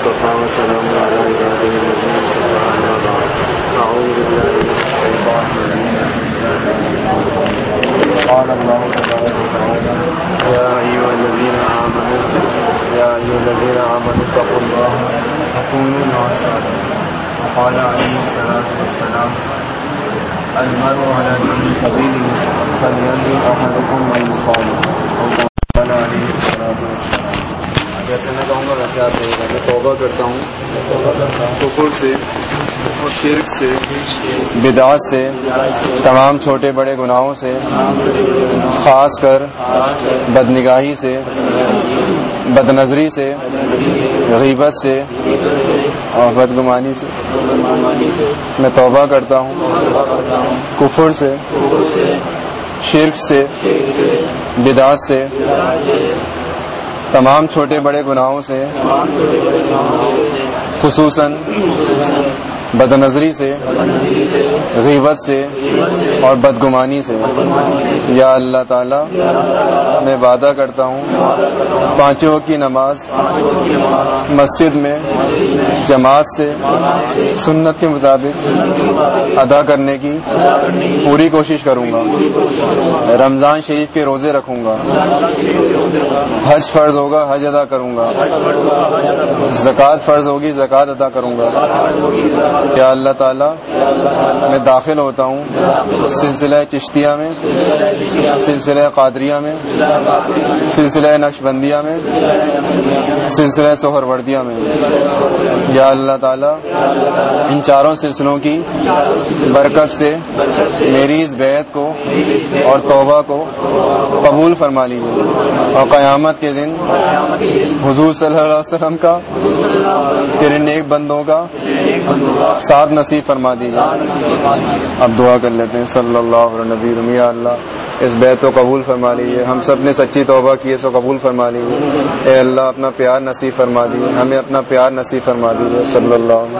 المصطفى وسلام على عباده الذين اصطفى أما بعد أعوذ بالله من الشيطان الرجيم بسم الله الرحمن الرحيم قال الله تبارك وتعالى يا أيها الذين آمنوا اتقوا الله وكونوا مع الصادقين وقال عليه الصلاة والسلام المرء على دين خليله فلينظر أحدكم من يخالف وقال عليه الصلاة والسلام جیسے میں کہوں گا ویسے آپ کہیے گا میں توبہ کرتا ہوں کفر سے اور شرک سے بدعات سے تمام چھوٹے بڑے گناہوں سے خاص کر بدنگاہی سے بد نظری سے غیبت سے اور بدگمانی سے میں توبہ کرتا ہوں کفر سے شرک سے بدعات سے تمام چھوٹے بڑے گناہوں سے خصوصاً بد نظری سے غیبت سے اور بدگمانی سے یا اللہ تعالی میں وعدہ کرتا ہوں پانچوں وقت کی نماز مسجد میں جماعت سے سنت کے مطابق ادا کرنے کی پوری کوشش کروں گا رمضان شریف کے روزے رکھوں گا حج فرض ہوگا حج ادا کروں گا زکوٰۃ فرض ہوگی زکوٰۃ ادا کروں گا یا اللہ تعالی میں داخل ہوتا ہوں سلسلہ چشتیہ میں سلسلہ قادریہ میں سلسلہ نقشبندیہ میں سلسلہ سہروردیہ میں یا اللہ تعالی ان چاروں سلسلوں کی برکت سے میری اس بیعت کو اور توبہ کو قبول فرما لیجیے اور قیامت کے دن حضور صلی اللہ علیہ وسلم کا تیرے نیک بندوں کا ساتھ نصیب فرما دیجیے. اب دعا کر لیتے ہیں صلی اللہ علیہ نبی یا اللہ اس بیعت کو قبول فرما لیجیے ہم سب نے سچی توبہ کی ہے سو قبول فرما لیجیے اے اللہ اپنا پیار نصیب فرما دیجیے ہمیں اپنا پیار نصیب فرما دیجیے صلی اللہ علیہ